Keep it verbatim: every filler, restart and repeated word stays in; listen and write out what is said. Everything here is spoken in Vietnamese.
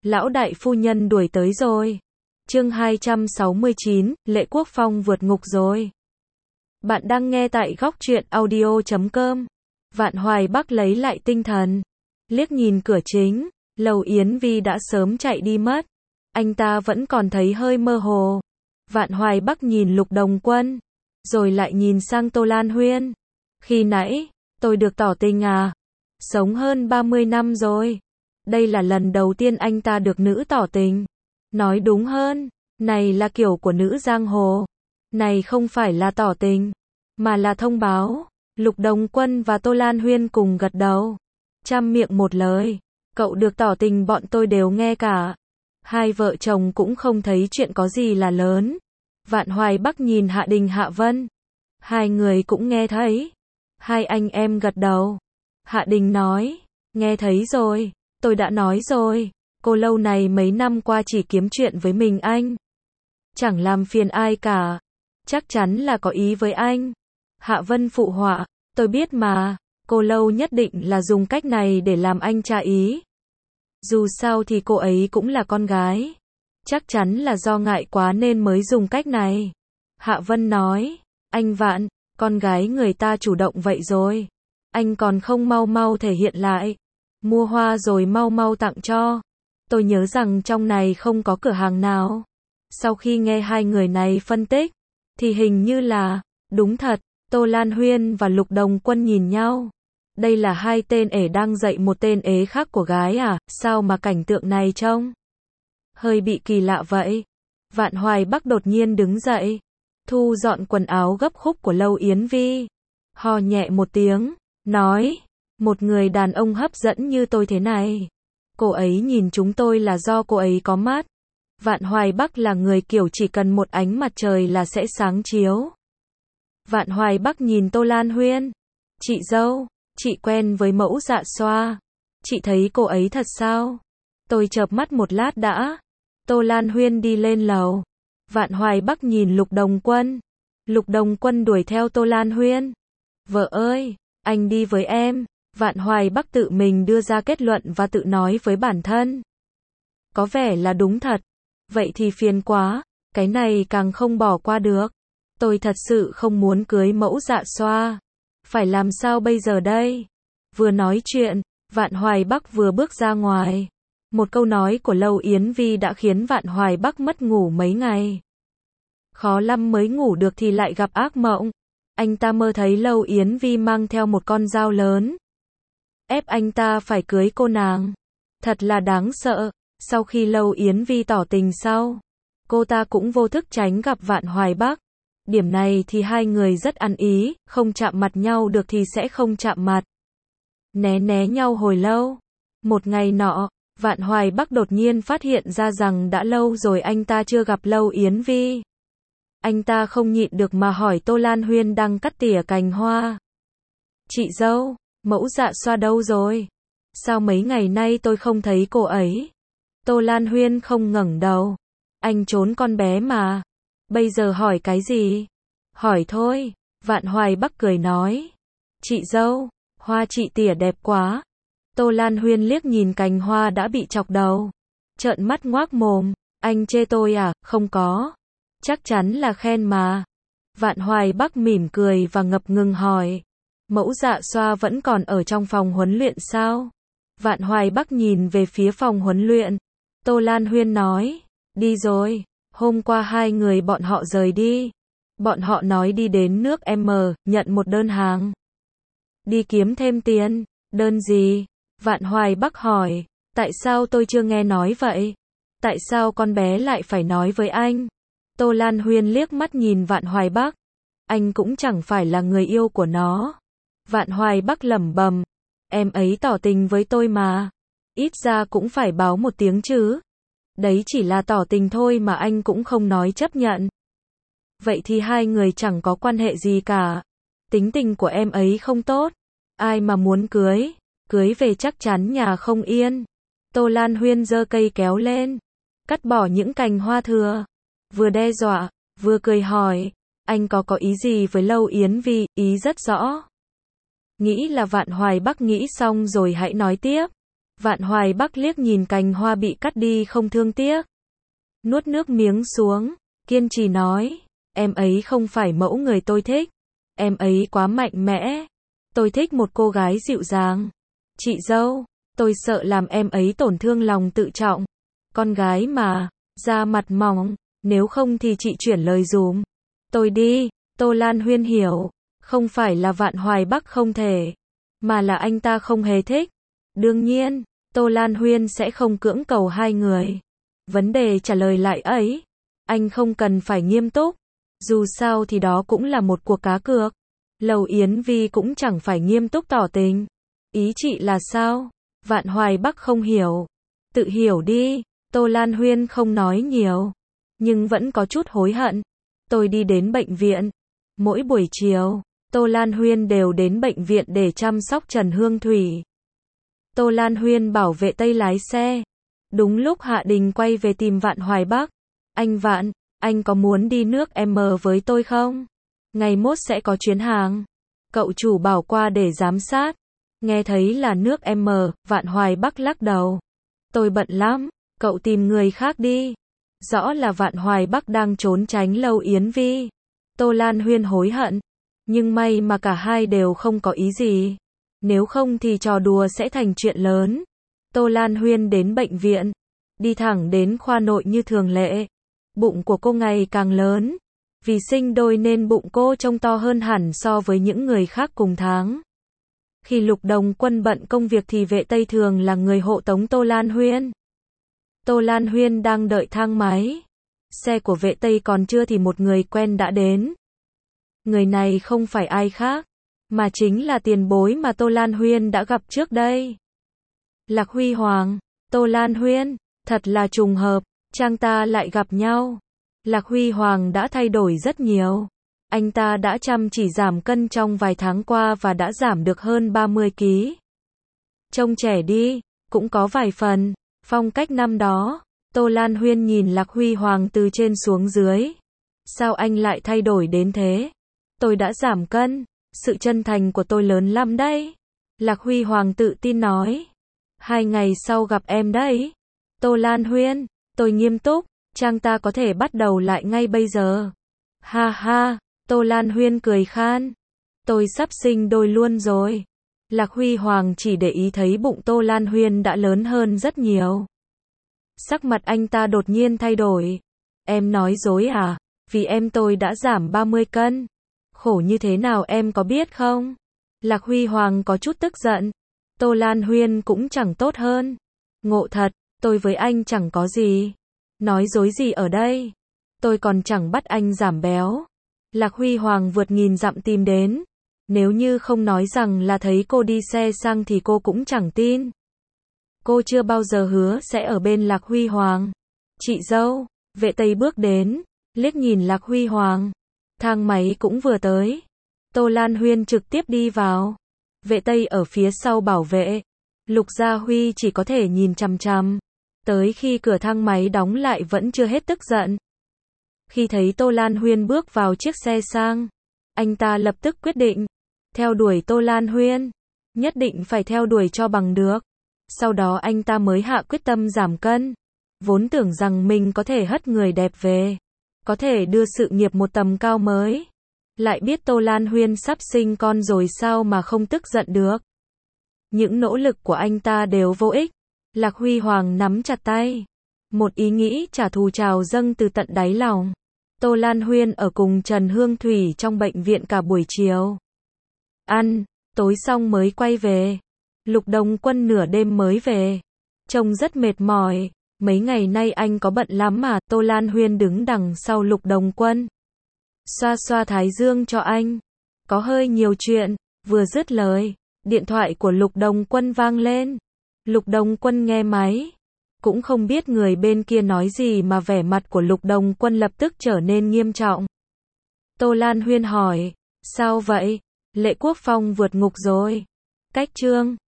Lão đại phu nhân đuổi tới rồi. Chương hai trăm sáu mươi chín, Lệ Quốc Phong vượt ngục rồi. Bạn đang nghe tại góc truyện audio chấm com. Vạn Hoài Bắc lấy lại tinh thần, liếc nhìn cửa chính, Lầu Yến Vi đã sớm chạy đi mất. Anh ta vẫn còn thấy hơi mơ hồ. Vạn Hoài Bắc nhìn Lục Đồng Quân, rồi lại nhìn sang Tô Lan Huyên. Khi nãy, tôi được tỏ tình à? Sống hơn ba mươi năm rồi. Đây là lần đầu tiên anh ta được nữ tỏ tình. Nói đúng hơn, này là kiểu của nữ giang hồ. Này không phải là tỏ tình, mà là thông báo. Lục Đồng Quân và Tô Lan Huyên cùng gật đầu. Trăm miệng một lời, cậu được tỏ tình bọn tôi đều nghe cả. Hai vợ chồng cũng không thấy chuyện có gì là lớn. Vạn Hoài Bắc nhìn Hạ Đình Hạ Vân. Hai người cũng nghe thấy. Hai anh em gật đầu. Hạ Đình nói, nghe thấy rồi, tôi đã nói rồi, cô lâu này mấy năm qua chỉ kiếm chuyện với mình anh. Chẳng làm phiền ai cả, chắc chắn là có ý với anh. Hạ Vân phụ họa, tôi biết mà, cô lâu nhất định là dùng cách này để làm anh tra ý. Dù sao thì cô ấy cũng là con gái. Chắc chắn là do ngại quá nên mới dùng cách này. Hạ Vân nói, anh Vạn, con gái người ta chủ động vậy rồi. Anh còn không mau mau thể hiện lại. Mua hoa rồi mau mau tặng cho. Tôi nhớ rằng trong này không có cửa hàng nào. Sau khi nghe hai người này phân tích, thì hình như là, đúng thật, Tô Lan Huyên và Lục Đồng Quân nhìn nhau. Đây là hai tên ể đang dạy một tên ế khác của gái à, sao mà cảnh tượng này trông hơi bị kỳ lạ vậy. Vạn Hoài Bắc đột nhiên đứng dậy, thu dọn quần áo gấp khúc của Lâu Yến Vi, ho nhẹ một tiếng, nói, một người đàn ông hấp dẫn như tôi thế này, cô ấy nhìn chúng tôi là do cô ấy có mắt. Vạn Hoài Bắc là người kiểu chỉ cần một ánh mặt trời là sẽ sáng chiếu. Vạn Hoài Bắc nhìn Tô Lan Huyên, chị dâu, chị quen với Mẫu Dạ Xoa, chị thấy cô ấy thật sao? Tôi chợp mắt một lát đã. Tô Lan Huyên đi lên lầu. Vạn Hoài Bắc nhìn Lục Đồng Quân. Lục Đồng Quân đuổi theo Tô Lan Huyên. Vợ ơi, anh đi với em. Vạn Hoài Bắc tự mình đưa ra kết luận và tự nói với bản thân. Có vẻ là đúng thật. Vậy thì phiền quá, cái này càng không bỏ qua được. Tôi thật sự không muốn cưới Mẫu Dạ Xoa. Phải làm sao bây giờ đây? Vừa nói chuyện, Vạn Hoài Bắc vừa bước ra ngoài. Một câu nói của Lâu Yến Vi đã khiến Vạn Hoài Bắc mất ngủ mấy ngày. Khó lắm mới ngủ được thì lại gặp ác mộng. Anh ta mơ thấy Lâu Yến Vi mang theo một con dao lớn, ép anh ta phải cưới cô nàng. Thật là đáng sợ. Sau khi Lâu Yến Vi tỏ tình sau, cô ta cũng vô thức tránh gặp Vạn Hoài Bắc. Điểm này thì hai người rất ăn ý, không chạm mặt nhau được thì sẽ không chạm mặt. Né né nhau hồi lâu. Một ngày nọ, Vạn Hoài Bắc đột nhiên phát hiện ra rằng đã lâu rồi anh ta chưa gặp Lâu Yến Vi. Anh ta không nhịn được mà hỏi Tô Lan Huyên đang cắt tỉa cành hoa. Chị dâu, Mẫu Dạ Xoa đâu rồi? Sao mấy ngày nay tôi không thấy cô ấy? Tô Lan Huyên không ngẩng đầu. Anh trốn con bé mà. Bây giờ hỏi cái gì? Hỏi thôi. Vạn Hoài Bắc cười nói. Chị dâu, hoa chị tỉa đẹp quá. Tô Lan Huyên liếc nhìn cành hoa đã bị chọc đầu, trợn mắt ngoác mồm. Anh chê tôi à? Không có. Chắc chắn là khen mà. Vạn Hoài Bắc mỉm cười và ngập ngừng hỏi. Mẫu Dạ Xoa vẫn còn ở trong phòng huấn luyện sao? Vạn Hoài Bắc nhìn về phía phòng huấn luyện. Tô Lan Huyên nói. Đi rồi. Hôm qua hai người bọn họ rời đi. Bọn họ nói đi đến nước M, nhận một đơn hàng. Đi kiếm thêm tiền. Đơn gì? Vạn Hoài Bắc hỏi. Tại sao tôi chưa nghe nói vậy? Tại sao con bé lại phải nói với anh? Tô Lan Huyên liếc mắt nhìn Vạn Hoài Bắc. Anh cũng chẳng phải là người yêu của nó. Vạn Hoài Bắc lẩm bẩm. Em ấy tỏ tình với tôi mà. Ít ra cũng phải báo một tiếng chứ. Đấy chỉ là tỏ tình thôi mà anh cũng không nói chấp nhận. Vậy thì hai người chẳng có quan hệ gì cả. Tính tình của em ấy không tốt. Ai mà muốn cưới, cưới về chắc chắn nhà không yên. Tô Lan Huyên giơ cây kéo lên, cắt bỏ những cành hoa thừa. Vừa đe dọa, vừa cười hỏi. Anh có có ý gì với Lâu Yến Vi? Ý rất rõ. Nghĩ là Vạn Hoài Bắc nghĩ xong rồi hãy nói tiếp. Vạn Hoài Bắc liếc nhìn cành hoa bị cắt đi không thương tiếc. Nuốt nước miếng xuống, kiên trì nói, em ấy không phải mẫu người tôi thích. Em ấy quá mạnh mẽ. Tôi thích một cô gái dịu dàng. Chị dâu, tôi sợ làm em ấy tổn thương lòng tự trọng. Con gái mà, da mặt mỏng, nếu không thì chị chuyển lời dùm. Tôi đi, Tô Lan Huyên hiểu, không phải là Vạn Hoài Bắc không thể, mà là anh ta không hề thích. Đương nhiên, Tô Lan Huyên sẽ không cưỡng cầu hai người. Vấn đề trả lời lại ấy, anh không cần phải nghiêm túc. Dù sao thì đó cũng là một cuộc cá cược. Lầu Yến Vi cũng chẳng phải nghiêm túc tỏ tình. Ý chị là sao? Vạn Hoài Bắc không hiểu. Tự hiểu đi. Tô Lan Huyên không nói nhiều, nhưng vẫn có chút hối hận. Tôi đi đến bệnh viện. Mỗi buổi chiều, Tô Lan Huyên đều đến bệnh viện để chăm sóc Trần Hương Thủy. Tô Lan Huyên bảo vệ Tây lái xe. Đúng lúc Hạ Đình quay về tìm Vạn Hoài Bắc. Anh Vạn, anh có muốn đi nước M với tôi không? Ngày mốt sẽ có chuyến hàng. Cậu chủ bảo qua để giám sát. Nghe thấy là nước M, Vạn Hoài Bắc lắc đầu. Tôi bận lắm, cậu tìm người khác đi. Rõ là Vạn Hoài Bắc đang trốn tránh Lâu Yến Vi. Tô Lan Huyên hối hận. Nhưng may mà cả hai đều không có ý gì. Nếu không thì trò đùa sẽ thành chuyện lớn. Tô Lan Huyên đến bệnh viện. Đi thẳng đến khoa nội như thường lệ. Bụng của cô ngày càng lớn. Vì sinh đôi nên bụng cô trông to hơn hẳn so với những người khác cùng tháng. Khi Lục Đồng Quân bận công việc thì Vệ Tây thường là người hộ tống Tô Lan Huyên. Tô Lan Huyên đang đợi thang máy. Xe của Vệ Tây còn chưa thì một người quen đã đến. Người này không phải ai khác, mà chính là tiền bối mà Tô Lan Huyên đã gặp trước đây. Lạc Huy Hoàng, Tô Lan Huyên, thật là trùng hợp, chàng ta lại gặp nhau. Lạc Huy Hoàng đã thay đổi rất nhiều. Anh ta đã chăm chỉ giảm cân trong vài tháng qua và đã giảm được hơn ba mươi ki lô gam. Trông trẻ đi, cũng có vài phần, phong cách năm đó. Tô Lan Huyên nhìn Lạc Huy Hoàng từ trên xuống dưới. Sao anh lại thay đổi đến thế? Tôi đã giảm cân, sự chân thành của tôi lớn lắm đấy. Lạc Huy Hoàng tự tin nói. Hai ngày sau gặp em đấy. Tô Lan Huyên, tôi nghiêm túc, chàng ta có thể bắt đầu lại ngay bây giờ. Ha ha, Tô Lan Huyên cười khan. Tôi sắp sinh đôi luôn rồi. Lạc Huy Hoàng chỉ để ý thấy bụng Tô Lan Huyên đã lớn hơn rất nhiều. Sắc mặt anh ta đột nhiên thay đổi. Em nói dối à? Vì em tôi đã giảm ba mươi cân. Khổ như thế nào em có biết không? Lạc Huy Hoàng có chút tức giận. Tô Lan Huyên cũng chẳng tốt hơn. Ngộ thật, tôi với anh chẳng có gì. Nói dối gì ở đây? Tôi còn chẳng bắt anh giảm béo. Lạc Huy Hoàng vượt nghìn dặm tìm đến. Nếu như không nói rằng là thấy cô đi xe sang thì cô cũng chẳng tin. Cô chưa bao giờ hứa sẽ ở bên Lạc Huy Hoàng. Chị dâu, Vệ Tây bước đến, liếc nhìn Lạc Huy Hoàng. Thang máy cũng vừa tới. Tô Lan Huyên trực tiếp đi vào. Vệ Tây ở phía sau bảo vệ. Lục Gia Huy chỉ có thể nhìn chằm chằm. Tới khi cửa thang máy đóng lại vẫn chưa hết tức giận. Khi thấy Tô Lan Huyên bước vào chiếc xe sang, anh ta lập tức quyết định theo đuổi Tô Lan Huyên. Nhất định phải theo đuổi cho bằng được. Sau đó anh ta mới hạ quyết tâm giảm cân. Vốn tưởng rằng mình có thể hất người đẹp về, có thể đưa sự nghiệp một tầm cao mới. Lại biết Tô Lan Huyên sắp sinh con rồi sao mà không tức giận được. Những nỗ lực của anh ta đều vô ích. Lạc Huy Hoàng nắm chặt tay. Một ý nghĩ trả thù trào dâng từ tận đáy lòng. Tô Lan Huyên ở cùng Trần Hương Thủy trong bệnh viện cả buổi chiều. Ăn, tối xong mới quay về. Lục Đồng Quân nửa đêm mới về. Trông rất mệt mỏi. Mấy ngày nay anh có bận lắm mà. Tô Lan Huyên đứng đằng sau Lục Đồng Quân. Xoa xoa thái dương cho anh. Có hơi nhiều chuyện. Vừa dứt lời, điện thoại của Lục Đồng Quân vang lên. Lục Đồng Quân nghe máy. Cũng không biết người bên kia nói gì mà vẻ mặt của Lục Đồng Quân lập tức trở nên nghiêm trọng. Tô Lan Huyên hỏi. Sao vậy? Lệ Quốc Phong vượt ngục rồi. Cách chương